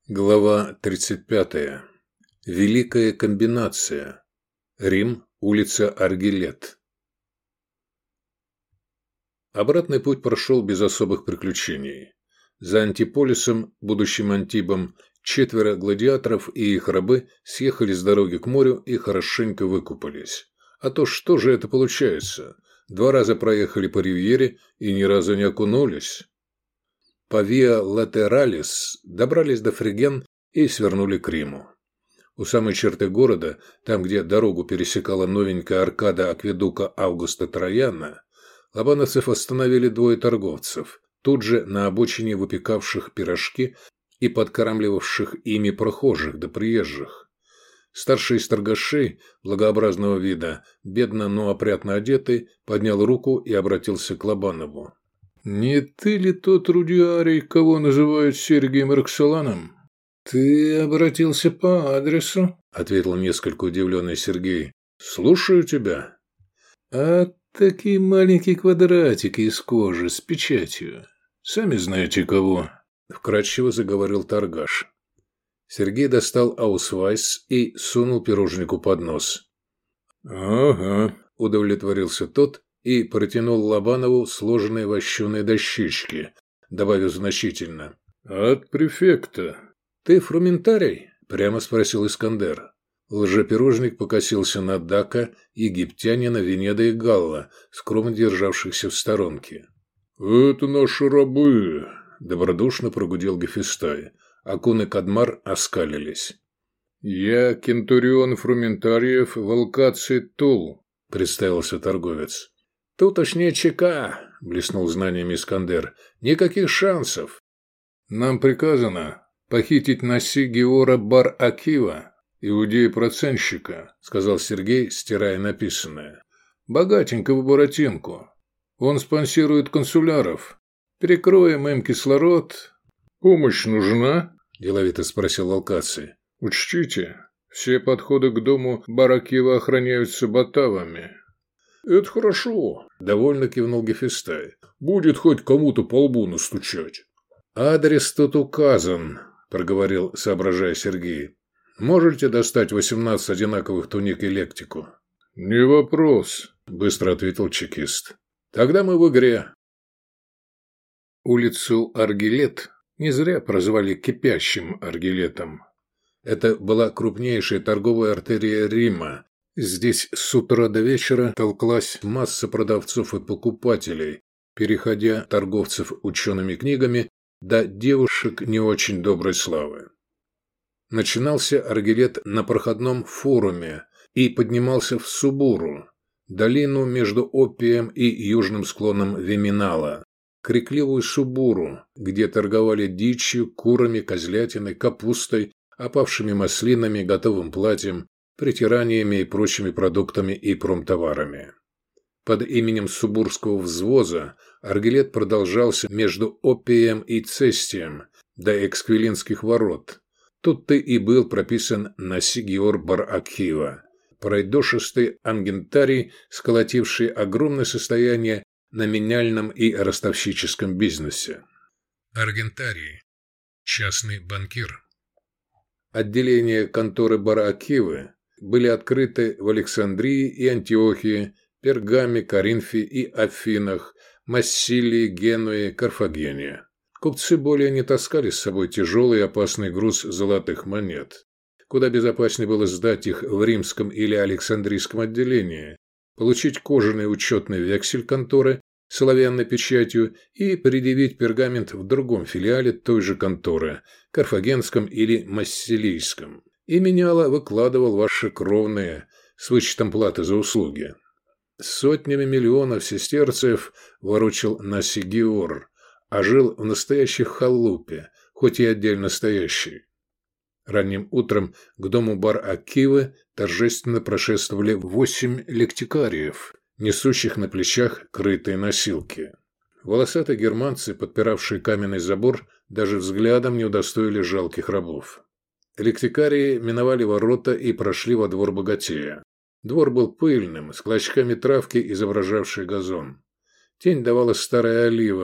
Глава 35. Великая комбинация. Рим, улица Аргилет. Обратный путь прошел без особых приключений. За Антиполисом, будущим Антибом, 4 гладиаторов и их рабы съехали с дороги к морю и хорошенько выкупались. А то что же это получается? 2 раза проехали по ривьере и ни разу не окунулись. По Виа Латералис добрались до Фриген и свернули к Риму. У самой черты города, там, где дорогу пересекала новенькая аркада акведука Августа Трояна, лобановцев остановили 2 торговцев, тут же на обочине выпекавших пирожки и подкармливавших ими прохожих да приезжих. Старший из торгашей, благообразного вида, бедно, но опрятно одетый, поднял руку и обратился к Лобанову. «Не ты ли тот Рудиарий, кого называют Сергием Роксоланом?» «Ты обратился по адресу», — ответил несколько удивленный Сергей. «Слушаю тебя». «А такие маленькие квадратики из кожи с печатью. Сами знаете кого?» — вкратчиво заговорил торгаш. Сергей достал аусвайс и сунул пирожнику под нос. «Ага», — удовлетворился тот и протянул Лобанову сложенные вощеные дощечки, добавив значительно. «От префекта». «Ты фрументарий?» – прямо спросил Искандер. Лжепирожник покосился на Дака, египтянина, Венеда и Галла, скромно державшихся в сторонке. «Это наши рабы», – добродушно прогудел Гефестай. Акун и Кадмар оскалились. «Я кентурион фрументариев Волкаций Тул», – представился торговец. «Тутошняя ЧК», – блеснул знаниями Искандер. «Никаких шансов». «Нам приказано похитить Наси Геора Бар-Акива, иудея-процентщика», – сказал Сергей, стирая написанное. «Богатенького Буратинку. Он спонсирует консуляров. Перекроем им кислород». «Помощь нужна?» – деловито спросил Волкаций. «Учтите, все подходы к дому Бар-Акива охраняются батавами». «Это хорошо», – довольно кивнул Гефестай. «Будет хоть кому-то по лбу настучать». «Адрес тут указан», – проговорил, соображая Сергей. «Можете достать 18 одинаковых туник и лектику?» «Не вопрос», – быстро ответил чекист. «Тогда мы в игре». Улицу Аргилет не зря прозвали «кипящим Аргилетом». Это была крупнейшая торговая артерия Рима. Здесь с утра до вечера толклась масса продавцов и покупателей, переходя торговцев учеными книгами до девушек не очень доброй славы. Начинался Аргилет на проходном форуме и поднимался в Субуру, долину между Оппием и южным склоном Виминала, крикливую Субуру, где торговали дичью, курами, козлятиной, капустой, опавшими маслинами, готовым платьем, притираниями и прочими продуктами и промтоварами. Под именем Субурского взвоза Аргилет продолжался между Оппием и Цестием до Эксквилинских ворот. Тут-то и был прописан Наси Геор Бар-Акива, пройдошистый ангентарий, сколотивший огромное состояние на меняльном и ростовщическом бизнесе. Аргентарий – частный банкир. Отделения конторы Бар-Акивы были открыты в Александрии и Антиохии, Пергаме, Коринфе и Афинах, Массилии, Генуе, Карфагене. Купцы более не таскали с собой тяжелый и опасный груз золотых монет. Куда безопаснее было сдать их в римском или александрийском отделении, получить кожаный учетный вексель конторы с оловянной печатью и предъявить пергамент в другом филиале той же конторы, карфагенском или массилийском. И меняло выкладывал ваши кровные с вычетом платы за услуги. Сотнями миллионов сестерцев ворочал Наси Геор, а жил в настоящей халупе, хоть и отдельно стоящей. Ранним утром к дому Бар-Акивы торжественно прошествовали 8 лектикариев, несущих на плечах крытые носилки. Волосатые германцы, подпиравшие каменный забор, даже взглядом не удостоили жалких рабов. Лектикарии миновали ворота и прошли во двор богатея. Двор был пыльным, с клочками травки, изображавшей газон. Тень давала старая олива,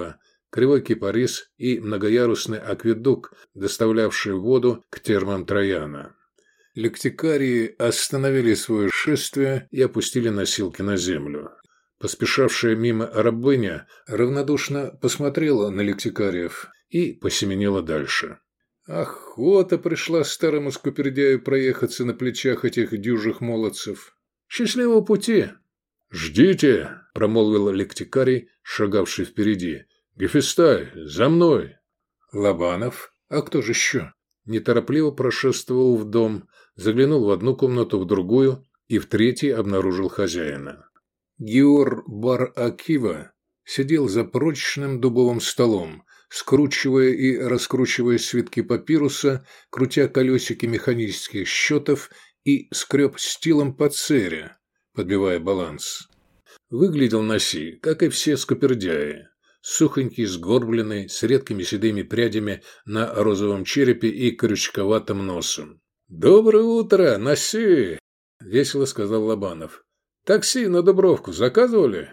кривой кипарис и многоярусный акведук, доставлявший воду к термам Трояна. Лектикарии остановили свое шествие и опустили носилки на землю. Поспешавшая мимо рабыня равнодушно посмотрела на лектикариев и посеменила дальше. Охота пришла старому скупердяю проехаться на плечах этих дюжих молодцев. Счастливого пути! «Ждите!» – промолвил лектикарий, шагавший впереди. «Гефестай, за мной!» Лобанов, а кто же еще, неторопливо прошествовал в дом, заглянул в одну комнату, в другую и в третьей обнаружил хозяина. Геор бар-Акива сидел за прочным дубовым столом, скручивая и раскручивая свитки папируса, крутя колесики механических счетов и скреб стилом по цере, подбивая баланс. Выглядел Наси, как и все скупердяи, сухонький, сгорбленный, с редкими седыми прядями на розовом черепе и крючковатым носом. «Доброе утро, Наси!» – весело сказал Лобанов. «Такси на Дубровку заказывали?»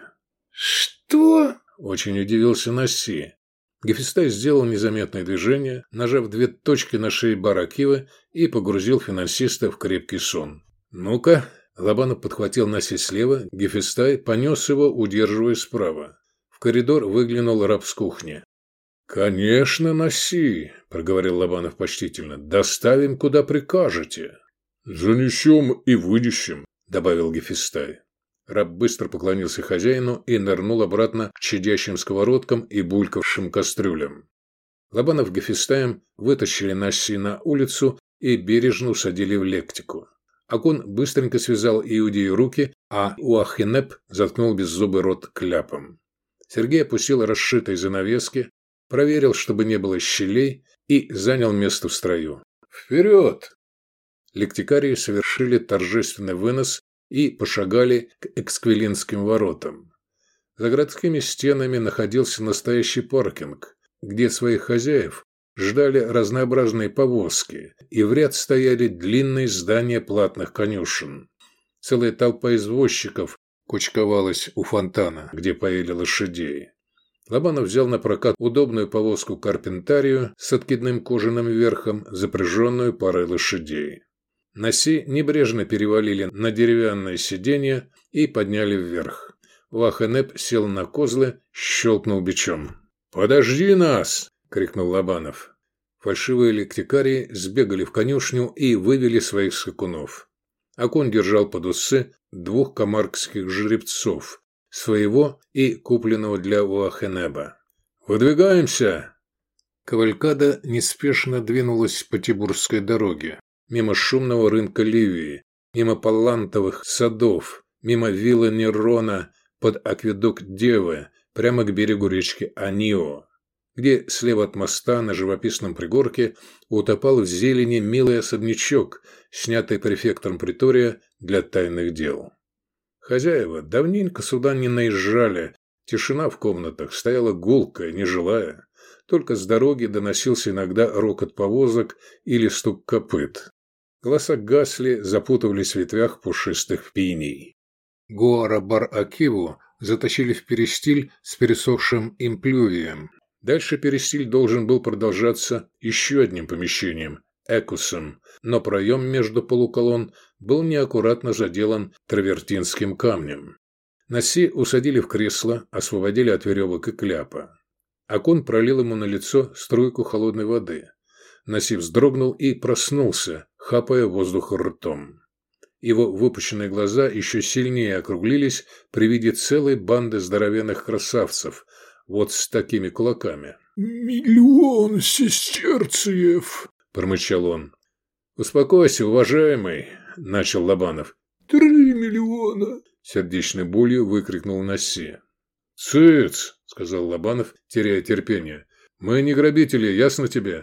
«Что?» – очень удивился Наси. Гефестай сделал незаметное движение, нажав 2 точки на шее бар-Акивы и погрузил финансиста в крепкий сон. «Ну-ка!» – Лобанов подхватил Наси слева, Гефестай понес его, удерживая справа. В коридор выглянул раб с кухни. «Конечно, Наси!» – проговорил Лобанов почтительно. «Доставим, куда прикажете». «Занесем и вынесем», – добавил Гефестай. Раб быстро поклонился хозяину и нырнул обратно к чадящим сковородкам и булькавшим кастрюлям. Лобанов с Гефестаем вытащили Наси на улицу и бережно усадили в лектику. Акон быстренько связал Иудею руки, а Уахенеп заткнул беззубый рот кляпом. Сергей опустил расшитые занавески, проверил, чтобы не было щелей, и занял место в строю. «Вперед!» Лектикарии совершили торжественный вынос и пошагали к Эксквилинским воротам. За городскими стенами находился настоящий паркинг, где своих хозяев ждали разнообразные повозки, и в ряд стояли длинные здания платных конюшен. Целая толпа извозчиков кучковалась у фонтана, где поили лошадей. Лобанов взял на прокат удобную повозку Карпентарию с откидным кожаным верхом, запряженную парой лошадей. Наси небрежно перевалили на деревянное сиденье и подняли вверх. Уахенеп сел на козлы, щелкнул бичом. «Подожди нас!» – крикнул Лобанов. Фальшивые лектикарии сбегали в конюшню и вывели своих скакунов. Акон держал под усы 2 камаркских жеребцов, своего и купленного для Уахенеба. «Выдвигаемся!» Кавалькада неспешно двинулась по Тибурской дороге, мимо шумного рынка Ливии, мимо паллантовых садов, мимо виллы Нерона под акведук Девы, прямо к берегу речки Анио, где слева от моста на живописном пригорке утопал в зелени милый особнячок, снятый префектом притория для тайных дел. Хозяева давненько сюда не наезжали, тишина в комнатах стояла гулкая, нежилая, только с дороги доносился иногда рокот повозок или стук копыт. Голоса гасли, запутывались в ветвях пушистых пиней. Гуара бар-Акиву затащили в перестиль с пересохшим имплювием. Дальше перестиль должен был продолжаться еще одним помещением – экусом, но проем между полуколонн был неаккуратно заделан травертинским камнем. Наси усадили в кресло, освободили от веревок и кляпа. Акон пролил ему на лицо струйку холодной воды. Наси вздрогнул и проснулся, хапая воздух ртом. Его выпученные глаза еще сильнее округлились при виде целой банды здоровенных красавцев, вот с такими кулаками. «1 000 000 сестерциев!» – промычал он. «Успокойся, уважаемый!» – начал Лобанов. 3 миллиона!» – сердечной болью выкрикнул Наси. «Цыц!» – сказал Лобанов, теряя терпение. «Мы не грабители, ясно тебе?»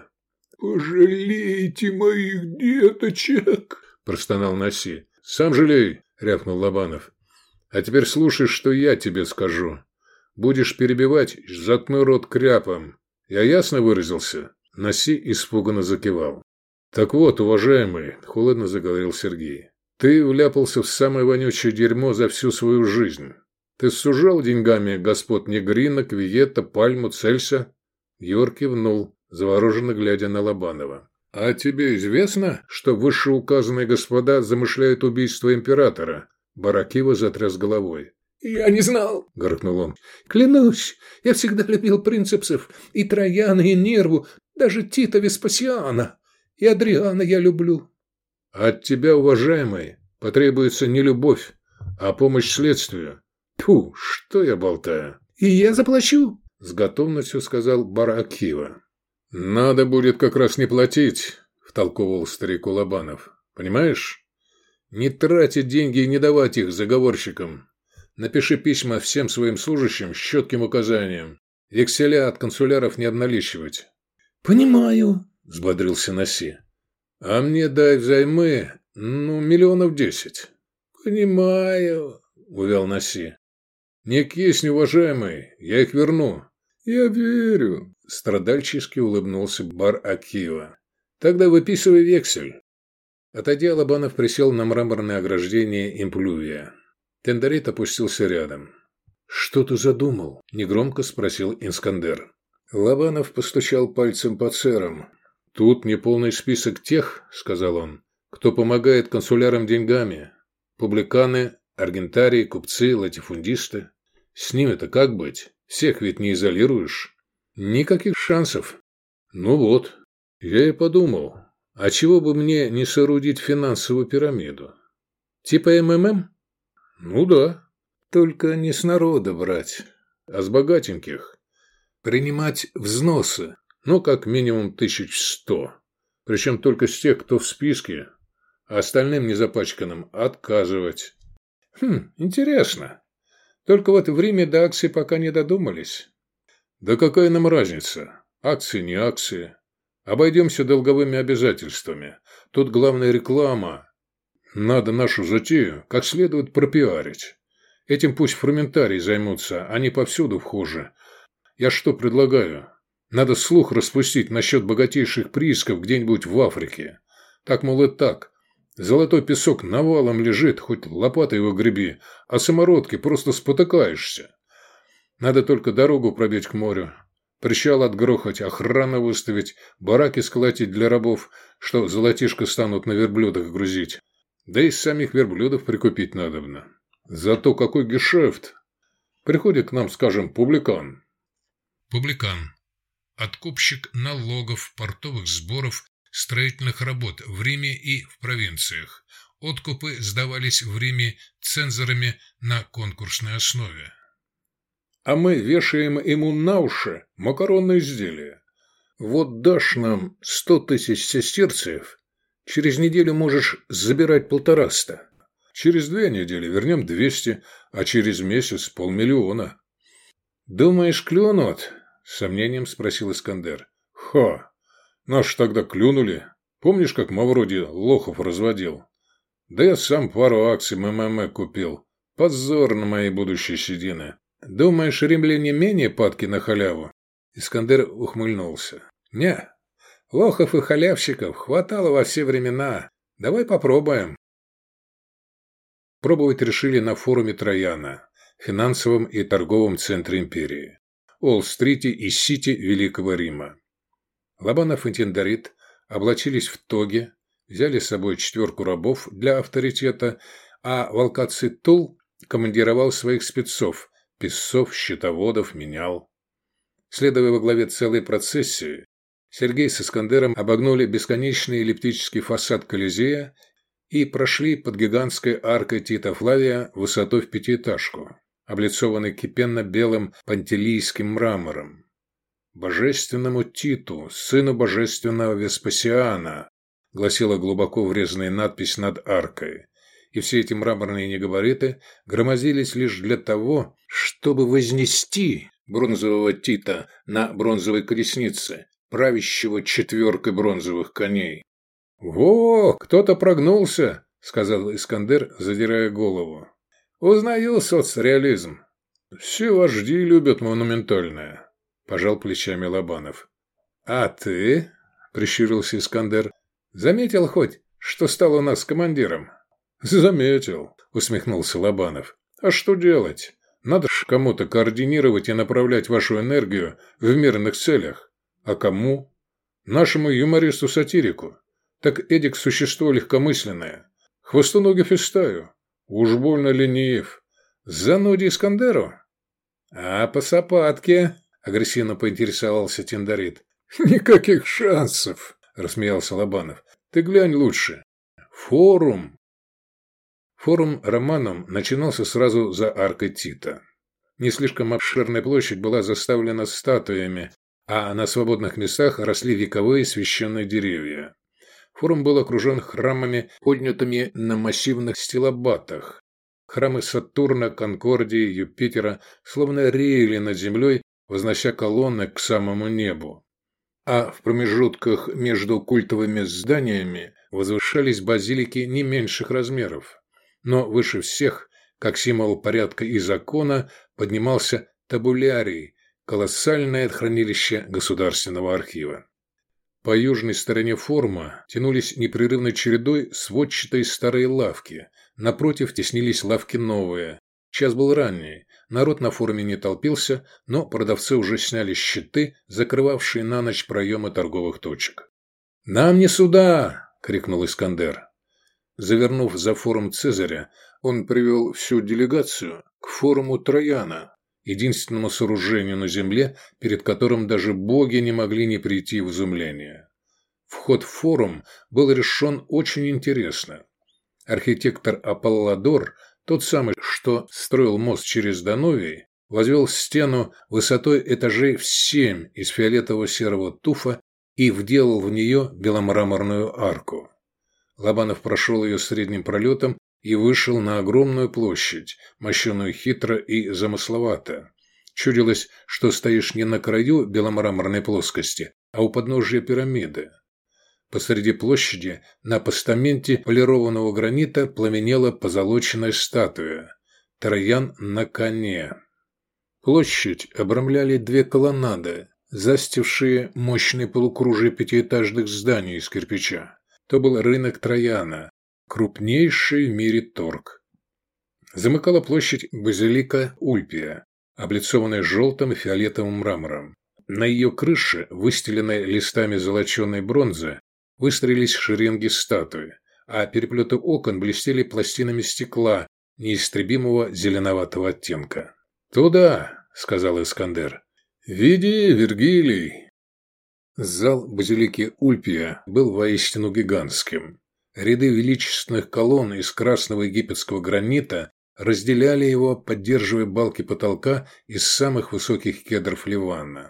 «Пожалейте моих деточек!» – простонал Наси. «Сам жалей!» – рявкнул Лобанов. «А теперь слушай, что я тебе скажу. Будешь перебивать, заткну рот кряпом. Я ясно выразился?» Наси испуганно закивал. «Так вот, уважаемый», – холодно заговорил Сергей, – «ты вляпался в самое вонючее дерьмо за всю свою жизнь. Ты сужал деньгами господ Негрина, Квиета, Пальму, Цельса?» Егор кивнул, завороженно глядя на Лобанова. «А тебе известно, что вышеуказанные господа замышляют убийство императора?» Баракива затряс головой. «Я не знал!» – гаркнул он. «Клянусь, я всегда любил принципсов, и Трояна, и Нерву, даже Тита Веспасиана, и Адриана я люблю». «От тебя, уважаемый, потребуется не любовь, а помощь следствию». «Тьфу, что я болтаю?» «И я заплачу», – с готовностью сказал Баракива. «Надо будет как раз не платить», – втолковывал старику Лобанов. «Понимаешь? Не тратить деньги и не давать их заговорщикам. Напиши письма всем своим служащим с четким указанием. Векселя от консуляров не обналичивать». «Понимаю», – взбодрился Наси. «А мне дай взаймы, 10 миллионов. «Понимаю», – увял Наси. «Не кисни, уважаемый, я их верну». «Я верю», – страдальчески улыбнулся Бар-Акива. «Тогда выписывай вексель». Отойдя, Лобанов присел на мраморное ограждение имплювия. Тендарит опустился рядом. «Что ты задумал?» – негромко спросил Искандер. Лобанов постучал пальцем по церам. «Тут неполный список тех, – сказал он, – кто помогает консулярам деньгами. Публиканы, аргентарии, купцы, латифундисты. С ними-то как быть? Всех ведь не изолируешь. Никаких шансов». «Ну вот, я и подумал, а чего бы мне не соорудить финансовую пирамиду? Типа МММ? Ну да, только не с народа брать, а с богатеньких. Принимать взносы, как минимум 1100. Причем только с тех, кто в списке, а остальным незапачканным отказывать». Интересно. Только вот в Риме до акций пока не додумались. Да какая нам разница? Акции не акции. Обойдемся долговыми обязательствами. Тут главная реклама. Надо нашу затею как следует пропиарить. Этим пусть фрументарии займутся, они повсюду вхожи. Я что предлагаю? Надо слух распустить насчет богатейших приисков где-нибудь в Африке. Так, мол, и так. Золотой песок навалом лежит, хоть лопатой его греби, а самородки просто спотыкаешься. Надо только дорогу пробить к морю. Причал отгрохать, охрану выставить, бараки сколотить для рабов, что золотишко станут на верблюдах грузить. Да и самих верблюдов прикупить надобно. Зато какой гешефт! Приходит к нам, скажем, публикан. Публикан. Откупщик налогов, портовых сборов, строительных работ в Риме и в провинциях. Откупы сдавались в Риме цензорами на конкурсной основе. А мы вешаем ему на уши макаронные изделия. Вот дашь нам 100 тысяч сестерциев, через неделю можешь забирать 150. Через 2 недели вернем 200, а через месяц 500 000. «Думаешь, клюнут?» – с сомнением спросил Искандер. Наши тогда клюнули. Помнишь, как Мавроди лохов разводил? Да я сам пару акций МММ купил. Позор на мои будущие седины. Думаешь, римляне менее падки на халяву?» Искандер ухмыльнулся. «Не, лохов и халявщиков хватало во все времена. Давай попробуем». Пробовать решили на форуме Трояна, финансовом и торговом центре империи, Уолл-стрите и Сити Великого Рима. Лобанов и Тендарит облачились в тоги, взяли с собой 4 рабов для авторитета, а Волкаций-Тул командировал своих спецов – писцов, счетоводов, менял. Следуя во главе целой процессии, Сергей с Искандером обогнули бесконечный эллиптический фасад Колизея и прошли под гигантской аркой Тита Флавия высотой в 5-этажку, облицованной кипенно-белым пантелийским мрамором. «Божественному Титу, сыну божественного Веспасиана», гласила глубоко врезанная надпись над аркой. И все эти мраморные негабариты громоздились лишь для того, чтобы вознести бронзового Тита на бронзовой колеснице, правящего 4 бронзовых коней. «Во, кто-то прогнулся», — сказал Искандер, задирая голову. «Узнаю соцреализм. Все вожди любят монументальное», — пожал плечами Лобанов. «А ты?» — прищурился Искандер. «Заметил хоть, что стал у нас командиром?» «Заметил», – усмехнулся Лобанов. «А что делать? Надо ж кому-то координировать и направлять вашу энергию в мирных целях. А кому? Нашему юмористу-сатирику. Так эдик существо легкомысленное. Хвостоногий Фистаю. Уж больно ленив. Зануде Искандеру? А по сапатке? Агрессивно поинтересовался Тиндарит. Никаких шансов, рассмеялся Лобанов. Ты глянь лучше. Форум. Форум Романом начинался сразу за аркой Тита. Не слишком обширная площадь была заставлена статуями, а на свободных местах росли вековые священные деревья. Форум был окружен храмами, поднятыми на массивных стилобатах. Храмы Сатурна, Конкордии, Юпитера словно реяли над землей, вознося колонны к самому небу. А в промежутках между культовыми зданиями возвышались базилики не меньших размеров. Но выше всех, как символ порядка и закона, поднимался табулярий, колоссальное хранилище Государственного архива. По южной стороне форума тянулись непрерывной чередой сводчатые старые лавки. Напротив теснились лавки новые. Час был ранний, народ на форуме не толпился, но продавцы уже сняли щиты, закрывавшие на ночь проемы торговых точек. «Нам не сюда!» – крикнул Искандер. Завернув за форум Цезаря, он привел всю делегацию к форуму Трояна, единственному сооружению на земле, перед которым даже боги не могли не прийти в изумление. Вход в форум был решен очень интересно. Архитектор Аполлодор, тот самый, что строил мост через Дановий, возвел стену высотой этажей в 7 из фиолетово-серого туфа и вделал в нее беломраморную арку. Лобанов прошел ее средним пролетом и вышел на огромную площадь, мощенную хитро и замысловато. Чудилось, что стоишь не на краю беломраморной плоскости, а у подножия пирамиды. Посреди площади на постаменте полированного гранита пламенела позолоченная статуя – Троян на коне. Площадь обрамляли две колоннады, застившие мощные полукружие пятиэтажных зданий из кирпича. То был рынок Трояна, крупнейший в мире торг. Замыкала площадь базилика Ульпия, облицованная желтым и фиолетовым мрамором. На ее крыше, выстеленной листами золоченой бронзы, выстроились шеренги статуи, а переплеты окон блестели пластинами стекла неистребимого зеленоватого оттенка. «Туда!» – сказал Искандер. «Веди, Вергилий!» Зал базилики Ульпия был воистину гигантским. Ряды величественных колонн из красного египетского гранита разделяли его, поддерживая балки потолка из самых высоких кедров Ливана.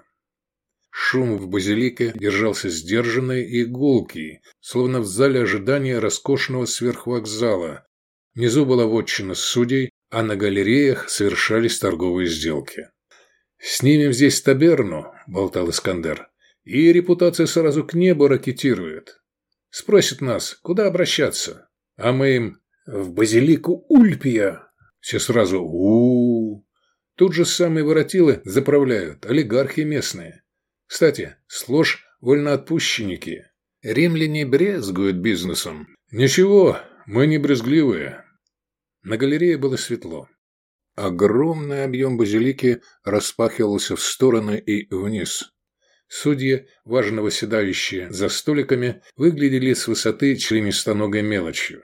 Шум в базилике держался сдержанный и гулкий, словно в зале ожидания роскошного сверхвокзала. Внизу была вотчина судей, а на галереях совершались торговые сделки. «Снимем здесь таберну», – болтал Искандер, – «и репутация сразу к небу ракетирует. Спросят нас, куда обращаться, а мы им в базилику Ульпия». Все сразу у-у-у. Тут же самые воротилы заправляют, олигархи местные. Кстати, сложь вольноотпущенники. Римляне брезгуют бизнесом. Ничего, мы не брезгливые. На галерее было светло. Огромный объем базилики распахивался в стороны и вниз. Судьи, важно восседающие за столиками, выглядели с высоты членистоногой мелочью.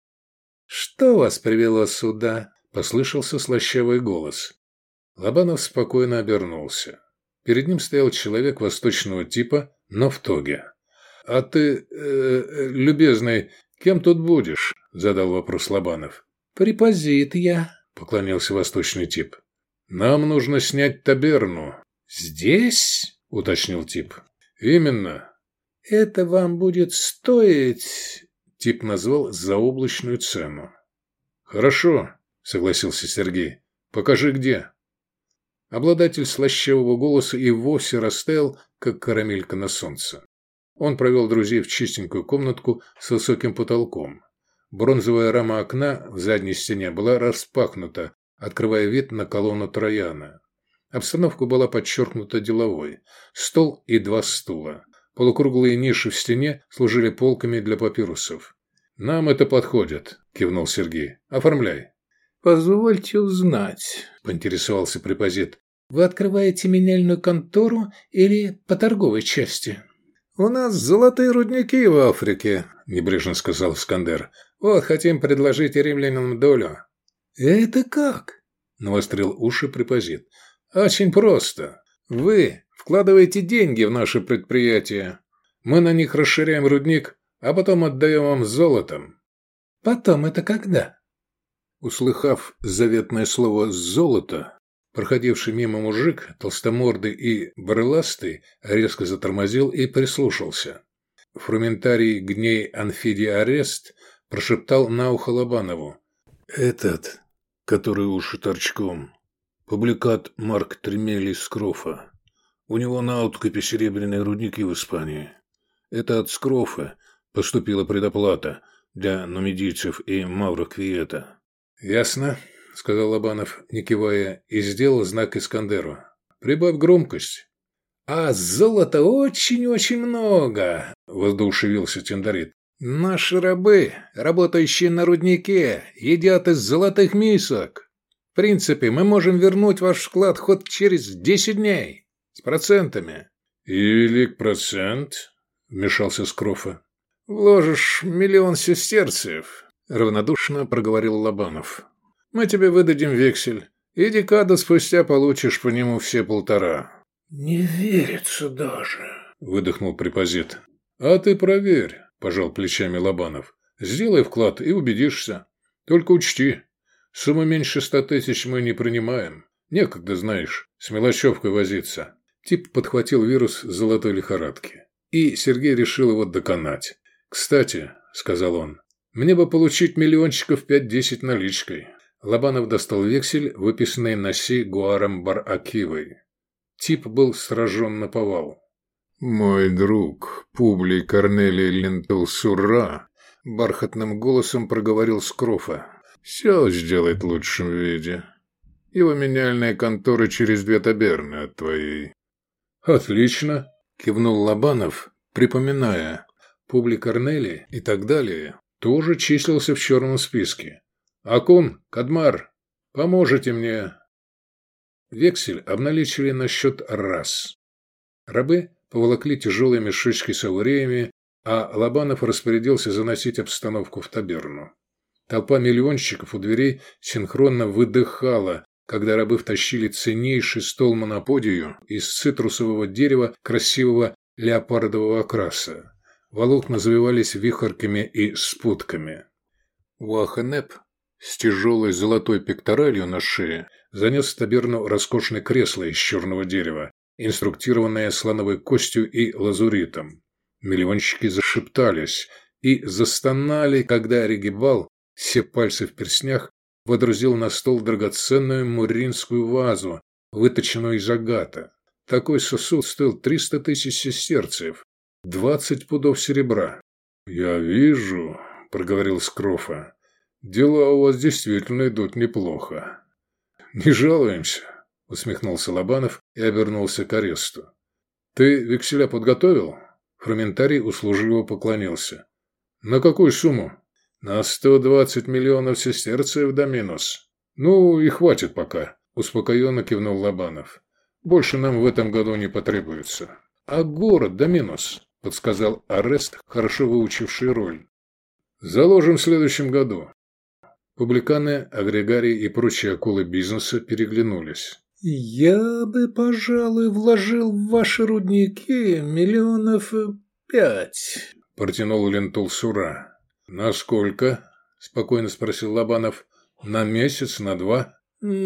«Что вас привело сюда?» – послышался слащавый голос. Лобанов спокойно обернулся. Перед ним стоял человек восточного типа, но в тоге. «А ты, любезный, кем тут будешь?» – задал вопрос Лобанов. «Препозит я», – поклонился восточный тип. «Нам нужно снять таберну». «Здесь?» – уточнил тип. «Именно». «Это вам будет стоить...» – тип назвал заоблачную цену. «Хорошо», – согласился Сергей. «Покажи, где». Обладатель слащавого голоса и вовсе растаял, как карамелька на солнце. Он провел друзей в чистенькую комнатку с высоким потолком. Бронзовая рама окна в задней стене была распахнута, открывая вид на колонну Трояна. Обстановка была подчеркнута деловой. Стол и 2 стула. Полукруглые ниши в стене служили полками для папирусов. «Нам это подходит», – кивнул Сергей. «Оформляй». «Позвольте узнать», – поинтересовался препозит. «Вы открываете меняльную контору или по торговой части?» «У нас золотые рудники в Африке», – небрежно сказал Искандер. «Вот, хотим предложить римлянам долю». «Это как?» – навострил уши препозит. «Очень просто. Вы вкладываете деньги в наше предприятие. Мы на них расширяем рудник, а потом отдаем вам золотом». «Потом это когда?» Услыхав заветное слово «золото», проходивший мимо мужик, толстомордый и брыластый, резко затормозил и прислушался. Фрументарий Гней Анфидий Арест прошептал на ухо Лобанову. «Этот, который уши торчком, публикат Марк Тремелий Скрофа. У него на откупе серебряные рудники в Испании. Это от Скрофа поступила предоплата для нумидийцев и Мавро Квиета». «Ясно», — сказал Лобанов, не кивая, и сделал знак Искандеру. «Прибавь громкость». «А золота очень-очень много», — воодушевился Тиндарит. «Наши рабы, работающие на руднике, едят из золотых мисок. В принципе, мы можем вернуть ваш вклад хоть через 10 дней. С процентами». «И велик процент», — вмешался Скрофа. «Вложишь 1 000 000 сестерцев», — равнодушно проговорил Лобанов. «Мы тебе выдадим вексель, и декаду спустя получишь по нему все 1,5». «Не верится даже», — выдохнул препозит. «А ты проверь», — пожал плечами Лобанов. «Сделай вклад и убедишься. Только учти, сумму меньше 100 000 мы не принимаем. Некогда, знаешь, с мелочевкой возиться». Тип подхватил вирус золотой лихорадки. И Сергей решил его доконать. «Кстати», — сказал он, — «мне бы получить 5-10 наличкой». Лобанов достал вексель, выписанный на си Гуаром Бар-Акивой. Тип был сражен наповал. «Мой друг, Публий Корнелий Лентл-Сура», — бархатным голосом проговорил Скрофа, — «все сделает в лучшем виде. Его меняльная контора через 2 таберны от твоей». «Отлично», — кивнул Лобанов, припоминая. Публий Корнелий и так далее тоже числился в черном списке. «Акун, Кадмар, поможете мне?» Вексель обналичили на счет раз. Рабы поволокли тяжелые мешочки с ауреями, а Лобанов распорядился заносить обстановку в таберну. Толпа миллионщиков у дверей синхронно выдыхала, когда рабы втащили ценнейший стол моноподию из цитрусового дерева красивого леопардового окраса. Волокна завивались вихорками и спутками. Уахенеп с тяжелой золотой пекторалью на шее занес в таберну роскошное кресло из черного дерева, инструктированное слоновой костью и лазуритом. Миллионщики зашептались и застонали, когда Регибал, все пальцы в перстнях, водрузил на стол драгоценную мурринскую вазу, выточенную из агата. Такой сосуд стоил 300 000 сестерцев, 20 пудов серебра. «Я вижу», — проговорил Скрофа, — «дела у вас действительно идут неплохо». «Не жалуемся», — усмехнулся Лобанов и обернулся к Аресту. «Ты векселя подготовил?» Фрументарий услужливо поклонился. «На какую сумму?» «На 120 миллионов сестерцев до минус». «Ну, и хватит пока», — успокоенно кивнул Лобанов. «Больше нам в этом году не потребуется». «А город до минус», — подсказал Арест, хорошо выучивший роль. «Заложим в следующем году». Публиканы, агрегарии и прочие акулы бизнеса переглянулись. «Я бы, пожалуй, вложил в ваши рудники 5 миллионов, — протянул Лентл-Сура. «На сколько?» – спокойно спросил Лобанов. «На месяц, на 2?»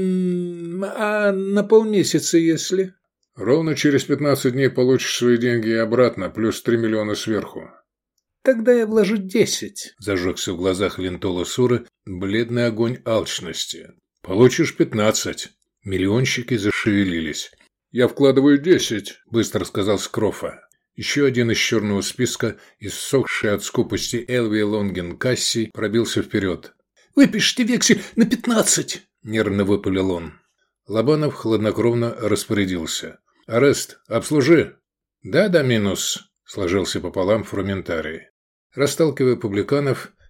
«А на полмесяца, если?» «Ровно через 15 дней получишь свои деньги и обратно, плюс 3 миллиона сверху». «Тогда я вложу 10. Зажегся в глазах Лентола-Суры бледный огонь алчности. «Получишь 15. Миллионщики зашевелились. «Я вкладываю 10», – быстро сказал Скрофа. Еще один из черного списка, иссохший от скупости Элви Лонген Касси, пробился вперед. «Выпишите вексель на 15», – нервно выпалил он. Лобанов хладнокровно распорядился. «Арест, обслужи!» «Да, минус», – сложился пополам Фрументарий. Расталкивая публиканов,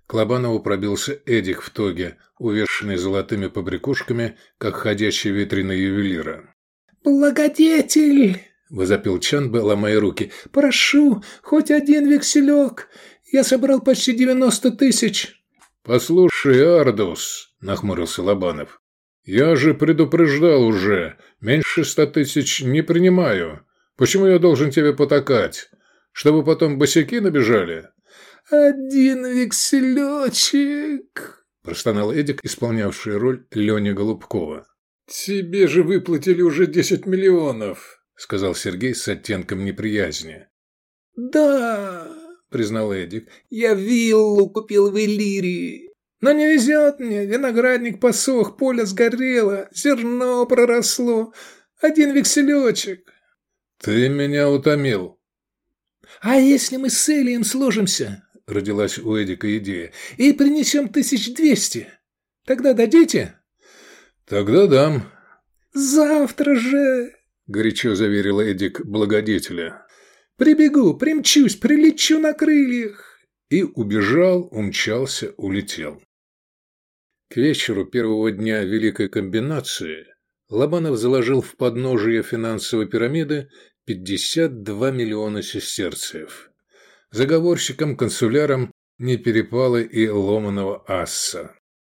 К Лобанову пробился Эдик в тоге, увешанный золотыми побрякушками, как ходячий витрина ювелира. «Благодетель!» – возопил Чанба, ломая руки. «Прошу, хоть один векселек. Я собрал почти 90 тысяч». «Послушай, Ардус», – нахмурился Лобанов, – «я же предупреждал уже. Меньше 100 тысяч не принимаю. Почему я должен тебе потакать? Чтобы потом босяки набежали?» «Один векселечек», – простонал Эдик, исполнявший роль Лени Голубкова. «Тебе же выплатили уже 10 миллионов», – сказал Сергей с оттенком неприязни. «Да», – признал Эдик, – «я виллу купил в Иллирии. Но не везет мне, виноградник посох, поле сгорело, зерно проросло. Один векселечек». «Ты меня утомил». «А если мы с Элием сложимся?» – родилась у Эдика идея. «И принесем 1200. Тогда дадите?» «Тогда дам». «Завтра же!» – горячо заверил Эдик благодетеля. «Прибегу, примчусь, прилечу на крыльях!» И убежал, умчался, улетел. К вечеру первого дня Великой комбинации Лобанов заложил в подножие финансовой пирамиды 52 миллиона сестерциев. Заговорщикам-консулярам не перепало и ломаного асса.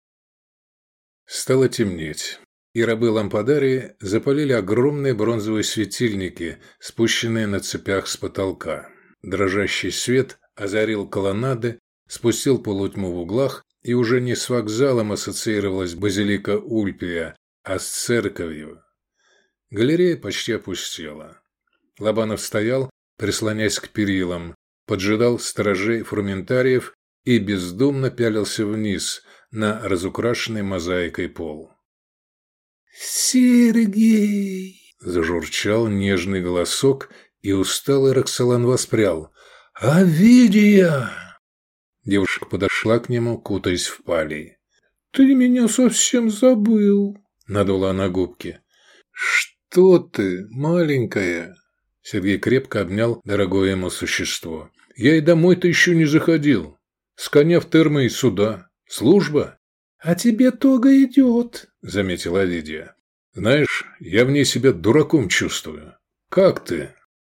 Стало темнеть, и рабы лампадарии запалили огромные бронзовые светильники, спущенные на цепях с потолка. Дрожащий свет озарил колоннады, спустил полутьму в углах, и уже не с вокзалом ассоциировалась базилика Ульпия, а с церковью. Галерея почти опустела. Лобанов стоял, прислонясь к перилам, поджидал сторожей фрументариев и бездумно пялился вниз на разукрашенный мозаикой пол. «Сергей!» – зажурчал нежный голосок, и усталый Роксолан воспрял. «Овидия!» Девушка подошла к нему, кутаясь в палий. «Ты меня совсем забыл!» – надула она губки. «Что ты, маленькая?» Сергей крепко обнял дорогое ему существо. «Я и домой-то еще не заходил. С коня в термо и сюда. Служба?» «А тебе тога идет», — заметила Лидия. «Знаешь, я в ней себя дураком чувствую. Как ты?»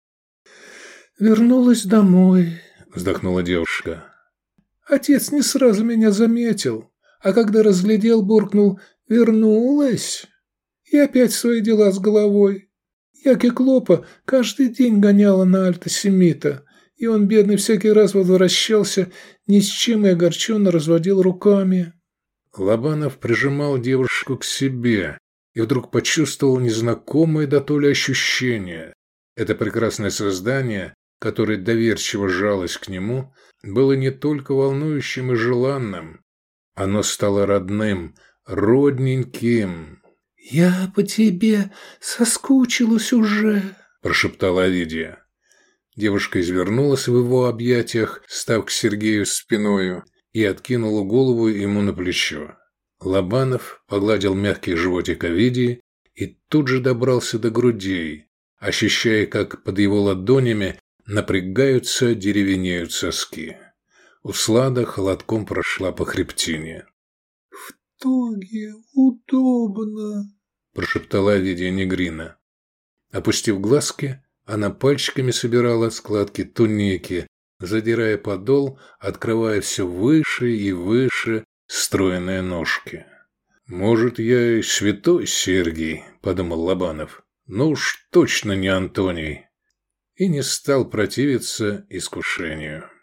«Вернулась домой», — вздохнула девушка. «Отец не сразу меня заметил, а когда разглядел, буркнул: вернулась. И опять свои дела с головой. Я Кеклопа каждый день гоняла на Альта-Семита, и он, бедный, всякий раз возвращался ни с чем и огорченно разводил руками». Лобанов прижимал девушку к себе и вдруг почувствовал незнакомое дотоле ощущение. Это прекрасное создание, которое доверчиво жалось к нему, было не только волнующим и желанным. Оно стало родным, родненьким. «Я по тебе соскучилась уже», – прошептала Овидия. Девушка извернулась в его объятиях, став к Сергею спиною, и откинула голову ему на плечо. Лобанов погладил мягкий животик Овидии и тут же добрался до грудей, ощущая, как под его ладонями напрягаются, деревенеют соски. Услада холодком прошла по хребтине. «В тоге удобно», – прошептала Овидия Негрина. Опустив глазки, она пальчиками собирала складки туники, задирая подол, открывая все выше и выше стройные ножки. «Может, я и святой Сергий», – подумал Лобанов, – «но уж точно не Антоний». И не стал противиться искушению.